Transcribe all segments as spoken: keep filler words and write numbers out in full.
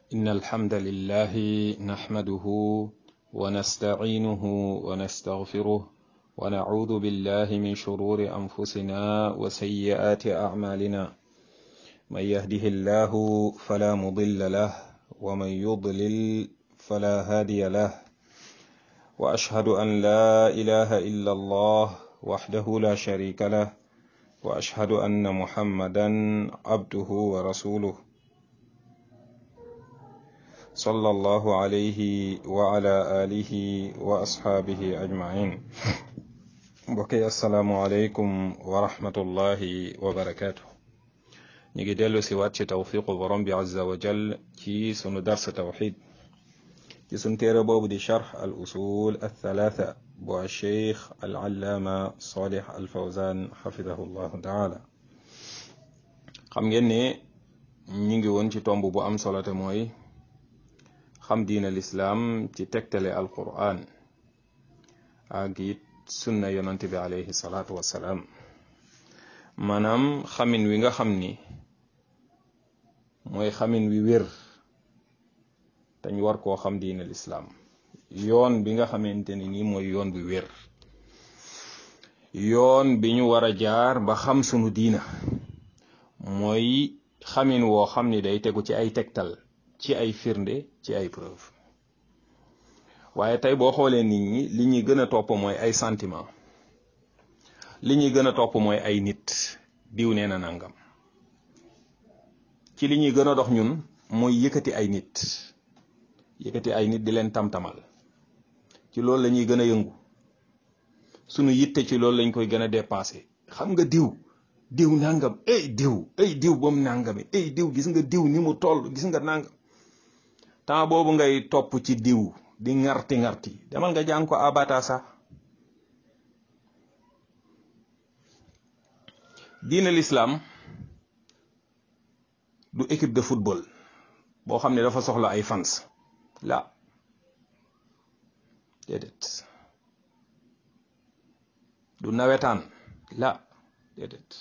إن الحمد لله نحمده ونستعينه ونستغفره ونعوذ بالله من شرور أنفسنا وسيئات أعمالنا من يهده الله فلا مضل له ومن يضلل فلا هادي له وأشهد أن لا إله إلا الله وحده لا شريك له وأشهد أن محمدا عبده ورسوله صلى الله عليه وعلى آله وأصحابه أجمعين بكي السلام عليكم ورحمة الله وبركاته نيجي ديلو سيوات توفيق برم عز وجل كي سنو درس توحيد كي سنتير بوب دي شرح الأصول الثلاثة بو الشيخ العلامة صالح الفوزان حفظه الله تعالى xam ngeen ne ñi ngi woon ci tomb bu am solo te mooy xam diina lislaam ci tegtale alquran ak it sunna yonante bi alayhi salaatu wassalaam maanaam xamin wi nga xam ni mooy xamin wi wér dañ war koo xam diina lislaam yoon bi nga xamante ni nii mooy yoon bi wér yoon bi ñu war a jaar ba xam sunu diina mooy xamin woo xam ni day tegu ci ay tegtal ci ay firnde ci ay preuve waaye tey boo xoolee nit ñi li ñuy gën a topp mooy ay sentiment li ñuy gën a topp mooy ay nit diw nee na nangam ci li ñuy gën a dox ñun mooy yëkkati ay nit yëkkati ay nit di leen tamtamal ci loolu la ñuy gën a yëngu sunu yitte ci loolu lañ koy gën a dépassé xam nga diw diw nangam ey diw ey diw ba mu nangami ey diw gis nga diw ni mu toll gis nga nangam temps boobu ngay topp ci diw di ngarti ngarti demal nga jàng ko abata sax diina l'islam du équipe de football boo xam ne dafa soxla ay fans la déedéet du nawetaan la déedéet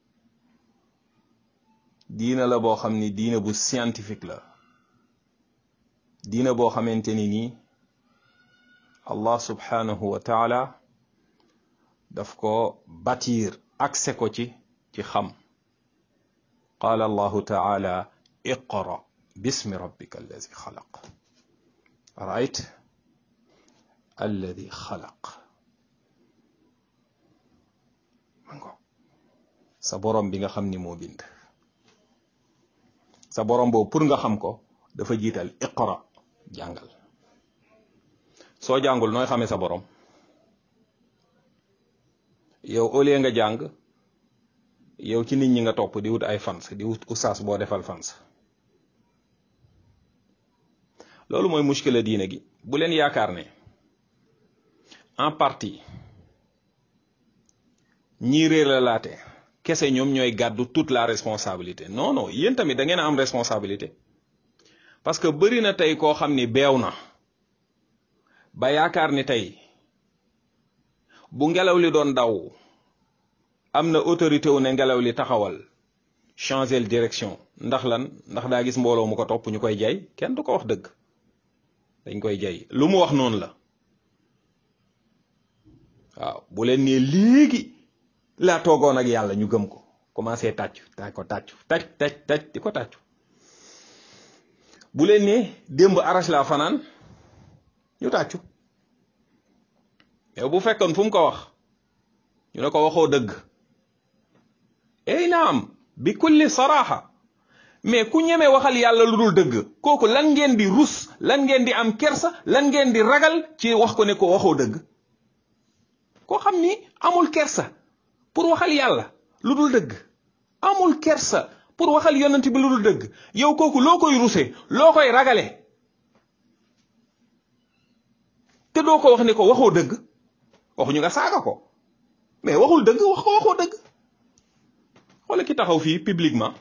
diina la boo xam ni diina bu scientifique la diina boo xamante ni nii Allah subhanahu wa taala daf ko bâtir accès ko ci ci xam qaala allahu taala iqra bismi rabbika alladi xalaq right alladi xalaq mango sa borom bi nga xam ni moo bind sa borom boobu pour nga xam ko dafa jiital iqra jàngal soo jàngul nooy xamee sa borom yow au lieu nga jàng yow ci nit ñi nga topp di wut ay fans di wut oustaz boo defal fans loolu mooy muskila diine gi bu leen yaakaar ne en partie ñii réer la laate kese ñoom ñooy gàddu toute la responsabilité non non yéen tamit da ngeen a am responsabilité parce que bëri na tey koo xam ni beew na ba yaakaar ni tey bu ngelaw li doon daw am na autorité wu ne ngelaw li taxawal changer direction ndax lan ndax daa gis mbooloo mu ko topp ñu koy jay kenn du ko wax dëgg dañ koy jay lu mu wax noonu la waaw bu leen nee léegi laa toogoon ak yàlla ñu gëm ko commencé tàccu taa ko tàccu tàcc tàcc tàcc di ko tàccu bu leen nee démb arash laa fanaan ñu tàccu yow bu fekkoon fu mu ko wax ñu ne ko waxoo dëgg ey naam bi kulli saraaxa mais ku ñeme waxal yàlla lu dul dëgg kooku lan ngeen di rus lan ngeen di am kersa lan ngeen di ragal ci wax ko ne ko waxoo dëgg koo xam ni amul kersa pour waxal yàlla lu dul dëgg amul kersa pour waxal yonent bi lu dul dëgg yow kooku loo koy ruse loo koy ragale te doo ko wax ne ko waxoo dëgg waxuñu nga saaga ko mais waxul dëgg wax ko waxoo dëgg xoolal ki taxaw fii publiquement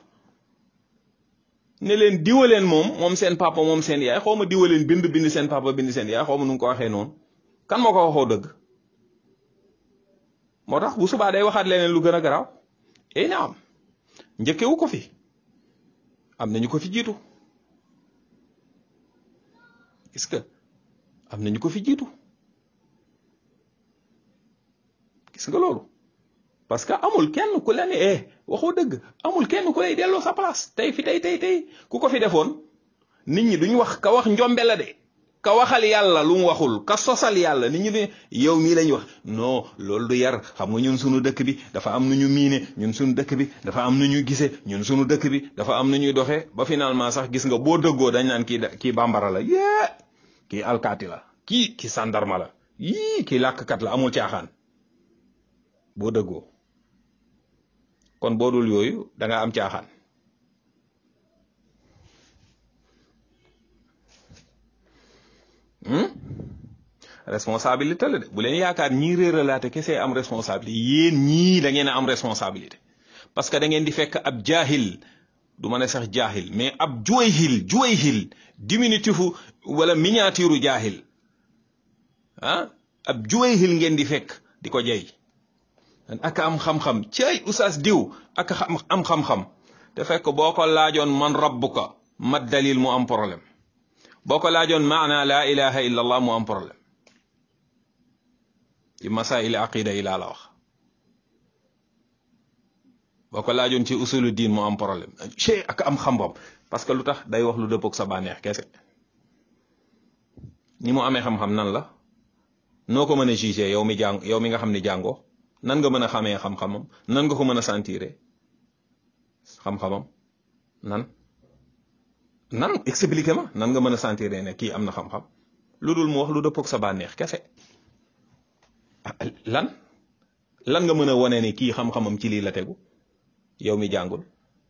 ne leen diwaleen moom moom seen papa moom seen yaay xaw ma diwaleen bind bind seen papa bind seen yaay xaw ma nu nga ko waxee noonu kan moo ko waxoo dëgg moo tax bu subaa day waxaat leneen lu gën a garaaw eh naam njëkkewu ko fi am nañu ko fi jiitu gis nga am nañu ko fi jiitu gis nga loolu parce que amul kenn ku la ne eh waxoo dëgg amul kenn ku lay delloo sa place tey fi tey tey tey ku ko fi defoon nit ñi duñ wax ka wax njombe la de ka waxal yàlla lu mu waxul ka sosal yàlla nit ñi ne yow mii lañ wax non loolu du yar xam nga ñun suñu dëkk bi dafa am nu ñu miine ñun suñu dëkk bi dafa am nu ñu gise ñun suñu dëkk bi dafa am nu ñuy doxee ba finalement sax gis nga boo dëggoo dañ naan kii kii bambara la yee kii alkaati la kii kii sandarma la yii kii làkkat la amul caaxaan boo dëggoo kon boo dul yooyu da nga am caaxaan responsabilité la de bu leen yaakaar ñii réeralaate kese am responsabilité yéen ñii da ngeen a am responsabilité parce que da ngeen di fekk ab jaahil du ma ne sax jaahil mais ab juwayhil juwayhil diminutif wala miniature jaahil ah ab juwayhil ngeen di fekk di ko jey ak am xam-xam cey oustaz diw ak am xam-xam te fekk boo ko laajoon man rabbuka mat dalil mu am problème boo ko laajoon maana la ilaha illa allah mu am problème ci masail aqida yi laa la wax boo ko laajoon ci usulu diin mu am problème cey ak am xam-xam parce que lu tax day wax lu dëppook sa bànneex kese ni mu amee xam-xam nan la noo ko mën a juger yow mi jàng yow mi nga xam ni jàngoo nan nga mën a xamee xam-xamam nan nga ko mën a sentiré xam-xamam nan nan expliqué ma nan nga mën a sentiré ne kii am na xam-xam lu dul mu wax lu dëppook sa bànneex kese lan lan nga mën a wane ne kii xam-xamam ci lii la tegu yow mi jàngul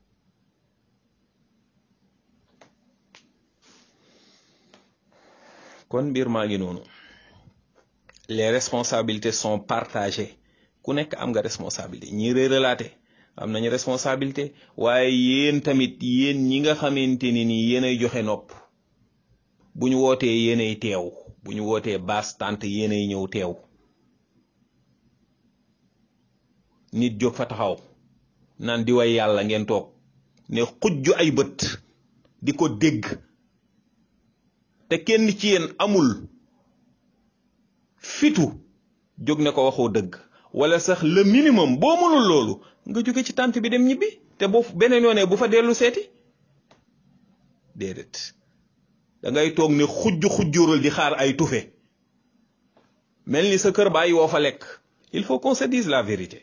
kon mbir maa ngi noonu les responsabilités sont partagées ku nekk am nga responsabilité ñi réeralaate am nañu responsabilité waaye yéen tamit yéen ñi nga xamante ni nii yéenay joxe nopp bu ñu wootee yéenay teew bu ñu wootee baas tànt yéenay ñëw teew nit jóg fa taxaw naan di way yàlla ngeen toog ne xujju ay bët di ko dégg te kenn ci yéen amul fitu jóg ne ko waxoo dëgg wala sax le minimum boo mënul loolu nga jóge ci tànt bi dem ñibbi te boo beneen yoonee bu fa dellu seeti déedéet da ngay toog ne xujj xujjurul di xaar ay tufe mel ni sa kër bàyyi woo fa lekk il faut qu'on se dise la vérité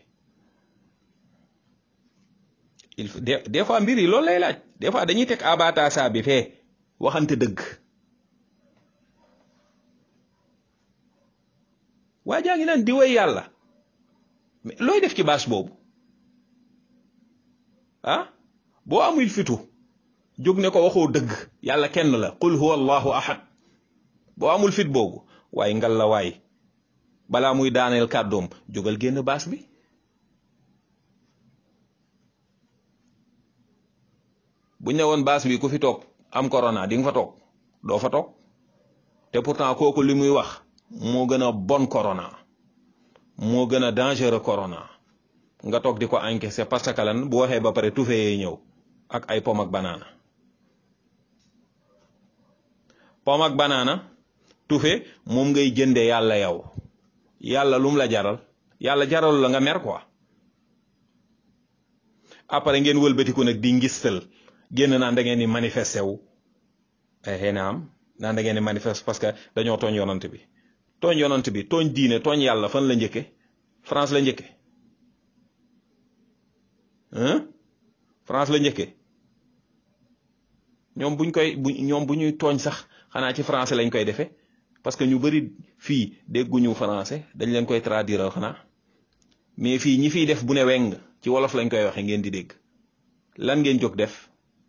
il faut des des fois mbir yi loolu lay laaj des fois dañuy teg abatasa bi fee waxante dëgg waa jaa ngi naan di way yàlla mais looy def ci bâche boobu ah boo amul fitu jóg ne ko waxoo dëgg yàlla kenn la qul huwa allahu ahad boo amul fit boobu waaye ngal la waay balaa muy daaneel kàddoom jógal génn bâche bi bu ñu ne woon bâche bi ku fi toog am corona di nga fa toog doo fa toog te pourtant kooku li muy wax moo gën a bon corona moo gën a dangereux corona nga toog di ko encaisser parce que lan bu waxee ba pare tufee ñëw ak ay pom ak banaana pom ak banaana tufe moom ngay jënde yàlla yow yàlla lum la jaral yàlla jaral la nga mer quoi après ngeen wëlbatiku nag di ngistal génn naan da ngeen di manifester wu xëy na am naan da ngeen di manifester parce que dañoo tooñ yonant bi tooñ yonant bi tooñ diine tooñ yàlla fan la njëkke France la njëkke hein France la njëkke ñoom buñ koy bu ñoom bu ñuy tooñ sax xanaa ci français lañ koy defee parce que ñu bari fii dégguñu français dañ leen koy traduire xanaa mais fii ñi fiy def bu ne weng ci wolof lañ koy waxe ngeen di dégg lan ngeen jóg def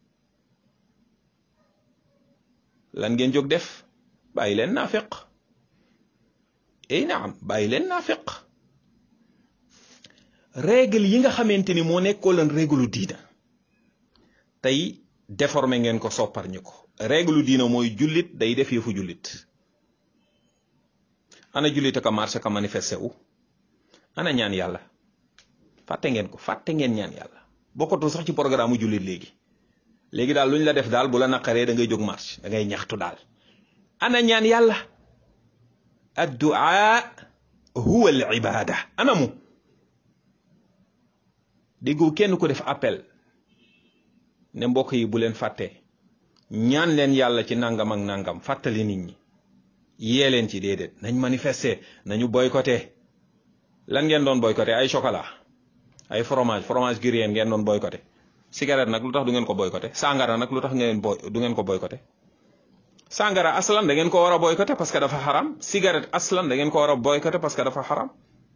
lan ngeen jóg def bàyyi leen naafeq ey naam bàyyi leen naafeq règle yi nga xamante ni moo nekkoo leen règle diina tey déformé ngeen ko soppar ñu ko règle diina mooy jullit day def yëfu jullit ana jullit ka marché ka manifesté wu ana ñaan yàlla fàtte ngeen ko fàtte ngeen ñaan yàlla bokkatul sax ci programme u jullit léegi léegi daal lu ñu la def daal bu la naqaree da ngay jóg marche da ngay ñaxtu daal ana ñaan yàlla addu'a huwa al ibada ana mu déggu kenn ko def appel ne mbokk yi bu leen fàtte ñaan leen yàlla ci nangam ak nangam fàttali nit ñi yee leen ci déedéet nañ manifester nañu boycotté lan ngeen doon boycotté ay chocolat ay fromage fromage gruyère ngeen doon boycotté cigarette nag lu tax du ngeen ko boycotté sangara nag lu tax ngeen boy du ngeen ko boycotté sangara aslan da ngeen ko war a boycotté parce que dafa xaram cigarette aslan da ngeen ko war a boycotté parce que dafa xaram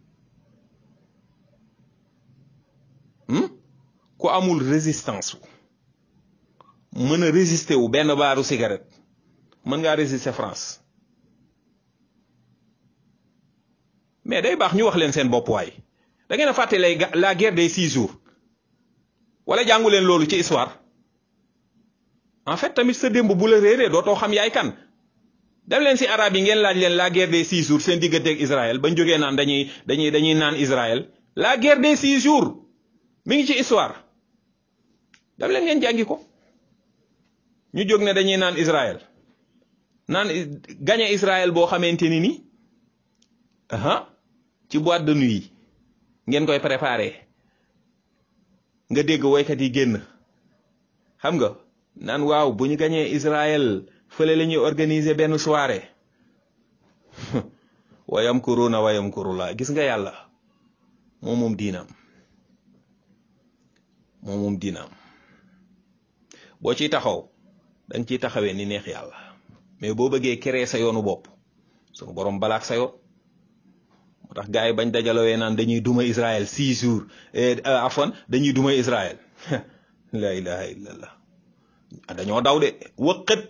ku amul résistance mën a résister wu benn baaru cigarette mën ngaa résister France mais day baax ñu wax leen seen bopp waay da ngeen a fàtte lay la guerre des six jours wala jàngu leen loolu ci histoire en fait tamit sa démb bu la réeree dootoo xam yaay kan dem leen si arab yi ngeen laaj leen la guerre des six jours seen digganteeg Israël bañ jógee naan dañuy dañuy dañuy naan Israël la guerre des six jours mi ngi ci histoire dem leen ngeen jàngi ko ñu jóg ne dañuy naan Israël naan gañe Israël boo xamante ni ni aha ci boîte de nuit ngeen koy préparé nga dégg woykat yi génn xam nga naan waaw bu ñu gañee Israël fële la ñuy organiser benn soirée wayam kuruna wayam kurula gis nga yàlla moom moom diinam moom moom diinam boo ciy taxaw danga ciy taxawee ni neex yàlla mais boo bëggee créer sa yoonu bopp sunu borom balaak sa yoon moo tax gars yi bañ dajalowee naan dañuy duma Israël six jours afwan dañuy duma Israël la ilaha illallah dañoo daw de wëqët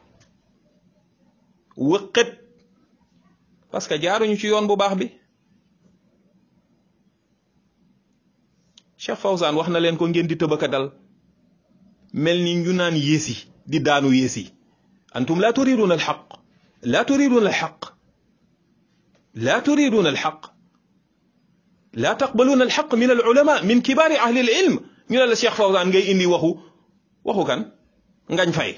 wëqët parce que jaaruñu ci yoon bu baax bi Cheikh Fawzan wax na leen ko ngeen di tëbaka dal mel ni ñu naan yéesi di daanu yéesi antum la turiduna alxaq la turiduna alxaq la turiduna alxaq la taqbaluna alxaq min alulama min kibaari ahli alilm ñu ne la Cheikh Fawzan ngay indi waxu waxu kan ngañ fay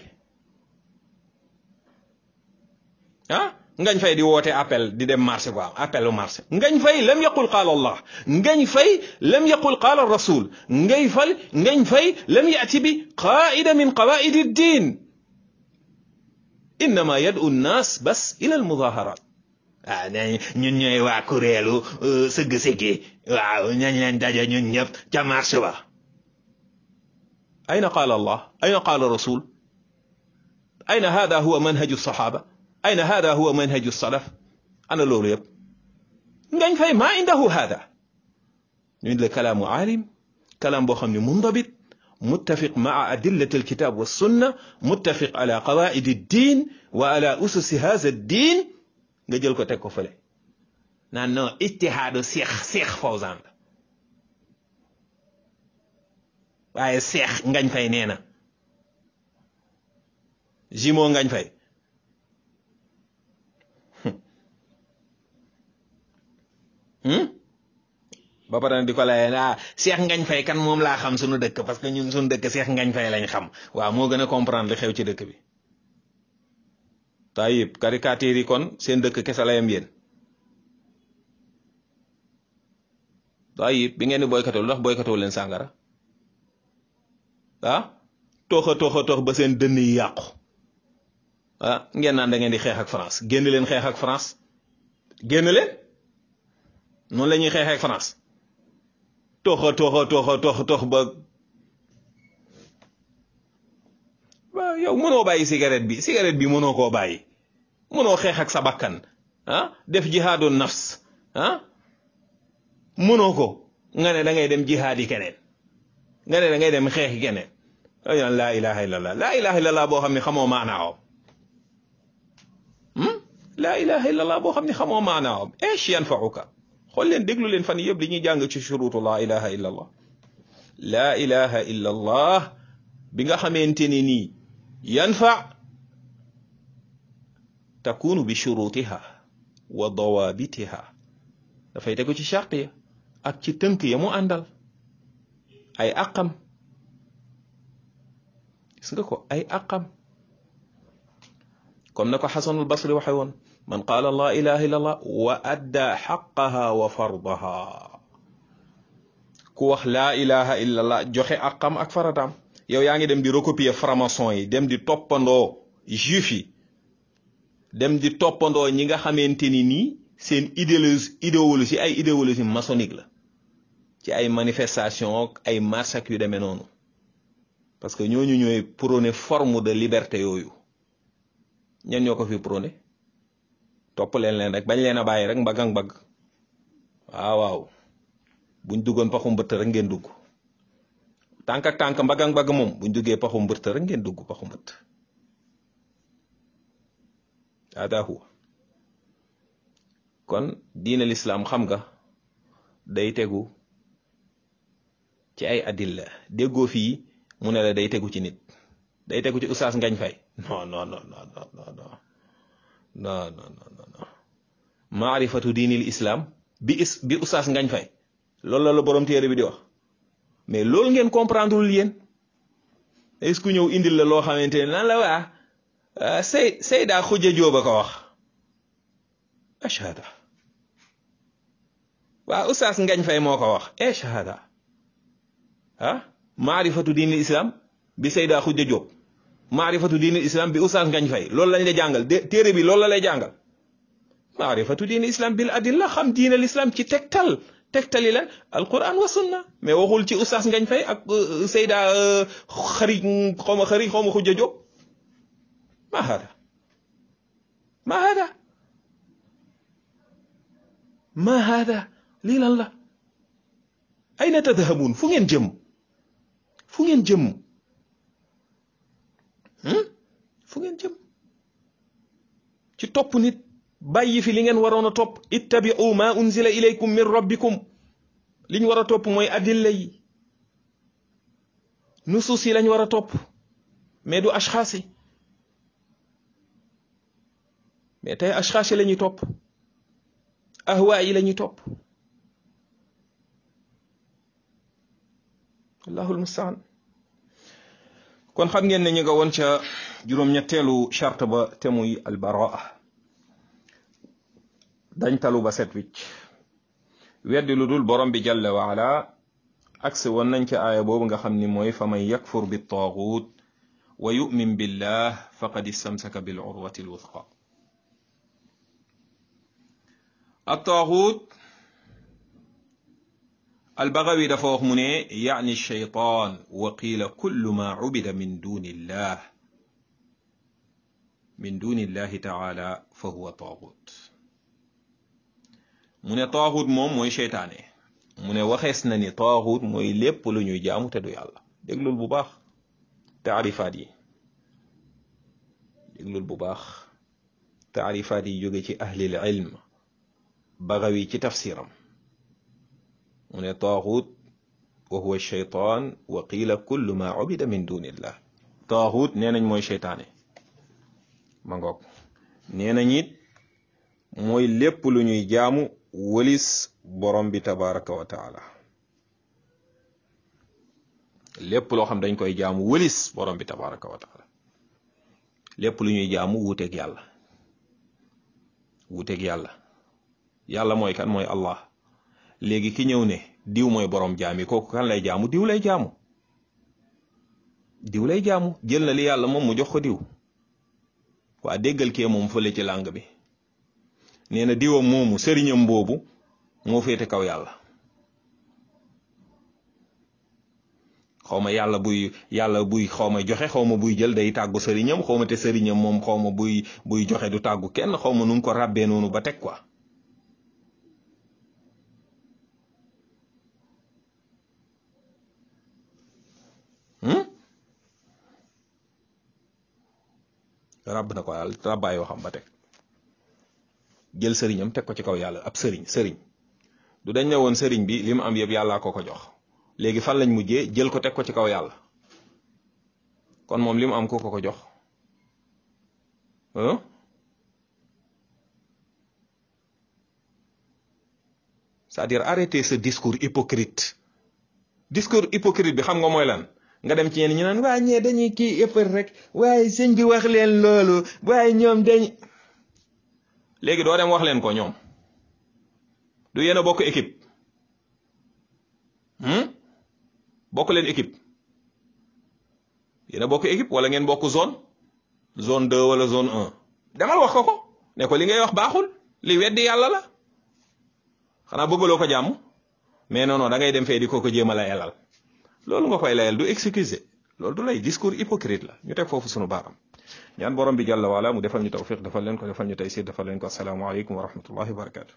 ah ngañ fay di woote appel di dem marché quoi appel au marché ngañ fay lam yaqul qaala allah ngañ fay lam yaqul qaala rasul ngay fal ngañ fay lam yati bi qaida min qawaid ad-din innama yad'u an-nas bas ila al-mudaharat ah ñun ñooy waa kuréelu sëgg sëggi waaw ñañ leen daje ñun ñëpp ca marché ba ayna qaala allah ayna qaala rasul ayna hada huwa manhaju as-sahaba أين هذا هو منهج السلف أنا لو يب ngañ fay ما عنده هذا نقول كلام عالم كلام بخمن منضبط متفق مع أدلة الكتاب والسنة متفق على قواعد الدين وعلى أسس هذا الدين نجل ko teg ko fële naan non ijtihaadu Cheikh Cheikh Fawzan waaye Cheikh ngañ fay nee na jimo ngañ fay ba pare di ko lay ah Cheikh ngañ fay kan moom laa xam suñu dëkk parce que ñun suñu dëkk Cheikh ngañ fay lañ xam waaw moo gën a comprendre li xew ci dëkk bi tayib caricature yi kon seen dëkk kese la yam yéen tayib bi ngeen di boykatul ndax boykatul leen sàngara ah toxa toxa tox ba seen dënn yi yàqu ah ngeen naan da ngeen di xeex ak France génn leen xeex ak France génn leen noonu la ñuy xeexee ak France toxa toxa toxa tox tox ba waaw yow mënoo bàyyi cigarette bi cigarette bi mënoo koo bàyyi mënoo xeex ak sa bakkan ah def jihaadu nafs ah mënoo ko nga ne da ngay dem jihaadi keneen nga ne da ngay dem xeexi keneen ay laa ilaha illallah laa ilaha illallah boo xam ne xamoo maanaawam laa ilaha illallah boo xam ne xamoo maanaawam eesh yanfauka xool leen déglu leen fan yëpp li ñuy jàng ci shuruutu laa ilaha illa allah laa ilaha illa allah bi nga xamante ni nii yanfa takunu bi shurutiha wa dawabitiha dafay tegu ci charte ya ak ci tënk ya mu àndal ay aqam gis nga ko ay aqam comme na ko xasanul basri waxe woon man qaala la ilaha illa allah wa adda xaqaha wa fardaha ku wax laa ilaha illa allah joxe aqam ak farataam. yow yaa ngi dem di recopier franc-maçon yi dem di toppandoo juif yi dem di toppandoo ñi nga xamante ni nii seen idéologie idéologie ay idéologie maçonnique la ci ay manifestation ak ay marche ak yu demee noonu parce que ñooñu ñooy prôné forme de liberté yooyu ñan ñoo ko fi prôné topp leen leen rek bañ leen a bàyyi rek mbagg ak mbagg waaw waaw buñ duggoon paxu mbëtt rek ngeen dugg tànk ak tànk mbagg ak mbagg moom buñ duggee paxu mbëtt rek ngeen dugg paxu mbëtt hada huwa kon diine l'islam xam nga day tegu ci ay adilla déggoo fii mu ne la day tegu ci nit day tegu ci Oustaz Ngagne Faye non non non non non non non non non non maarifatu diinil islam bi is bi Oustaz Ngagne Faye loolu la la borom téere bi di wax mais loolu ngeen comprendre lul yéen est-ce que ñëw indil la loo xamante ne nan la waa say Sayda Khoudia Diop a ko wax ashhada waa Oustaz Ngagne Faye moo ko wax ashhada ah maarifatu diinil islam bi Sayda Khoudia Diop maarifatu diinil islam bi Oustaz Ngagne Faye loolu lañ lay jàngal téere bi loolu la lay jàngal maarifatu diinil islam bil adilla xam diinal islam ci tegtal tegtali lan alquran wa sunna mais waxul ci Oustaz Ngagne Faye ak Sayda xari xaw ma xari xaw ma Khoudia Diop ma hada ma hada ma hada lii lan la ayna tadhabuun fu ngeen jëm fu ngeen jëm fu ngeen jëm ci topp nit bàyyi fi li ngeen waroon a topp ittabi'u ma unzila ilaykum min rabbikum liñ war a topp mooy adilla yi nusus yi lañ war a topp mais du ashxaas yi mais tey ashxaas yi la ñuy topp ahwaa yi la ñuy topp allahul mustaan kon xam ngeen ne ñu nga woon ca juróom-ñetteelu charte ba te muy albaraa dañ talu ba set wicc weddi lu dul borom bi jalla wa ala agsi woon nañ ca aaya boobu nga xam ni mooy fa man yakfur bi taagut wa yu'min billah faqad istamsaka bil urwati alwuthqa الطاغوت البغوي dafa wax mu ne يعني الشيطان وقيل كل ما عبد من دون الله من دون الله تعالى فهو طاغوت mu ne طاغوت moom mooy seytaane mu ne waxees na ni طاغوت mooy lépp lu ñuy jaamu te du yàlla déglul bu baax taarifaat yi déglul bu baax taarifaat yi jóge ci ahlil ilm Bagawi ci tafsiram mu ne taaxut wa huwa shaytaan wa qiila kullu ma ubida min dunillah taaxut nee nañ mooy seytaane ma ngoog nee nañ it mooy lépp lu ñuy jaamu wëlis borom bi tabaraka wa taala lépp loo xam dañ koy jaamu wëlis borom bi tabaraka wa taala lépp lu ñuy jaamu wuuteeg yàlla wuuteeg yàlla yàlla mooy kan mooy allah léegi ki ñëw ne diw mooy borom jaam yi kooku kan lay jaamu diw lay jaamu diw lay jaamu jël na li yàlla moom mu jox ko diw waa déggal kee moom fële ci làng bi nee na diwam moomu sëriñam boobu moo féete kaw yàlla xawma yàlla buy yàlla buy xawma joxe xawma buy jël day tàggu sëriñam xawma te sëriñam moom xawma buy buy joxe du tàggu kenn xawma nu mu ko ràbbee noonu ba teg quoi ràbb na ko yàlla ràbbaay yoo xam ba teg jël sëriñam teg ko ci kaw yàlla ab sëriñ sëriñ du dañ ne woon sëriñ bi li mu am yëpp yàllaa ko ko jox léegi fan lañ mujjee jël ko teg ko ci kaw yàlla kon moom li mu am ko ko ko jox c'est-à-dire arrêtez ce discours hypocrite discours hypocrite bi xam nga mooy lan nga dem ci ñenn ñu naan waa ñee dañuy kii ëppal rek waaye sëñ bi wax leen loolu waaye ñoom dañ léegi doo dem wax leen ko ñoom du yéen a bokk équipe bokk leen équipe yéen a bokk équipe wala ngeen bokk zone zone deux wala zone un demal wax ko ko ne ko li ngay wax baaxul li weddi yàlla la xanaa bëggaloo ko jàmm mais non non da ngay dem fee di ko ko jéem a layalal loolu nga koy layal du excuser loolu du lay discours hypocrite la ñu teg foofu sunu baaram ñaan borom bi jàlla waala mu defal ñu tawfiq defal leen ko defal ñu taysir defal leen ko assalaamu aleykum wa rahmatullahi wa barakatu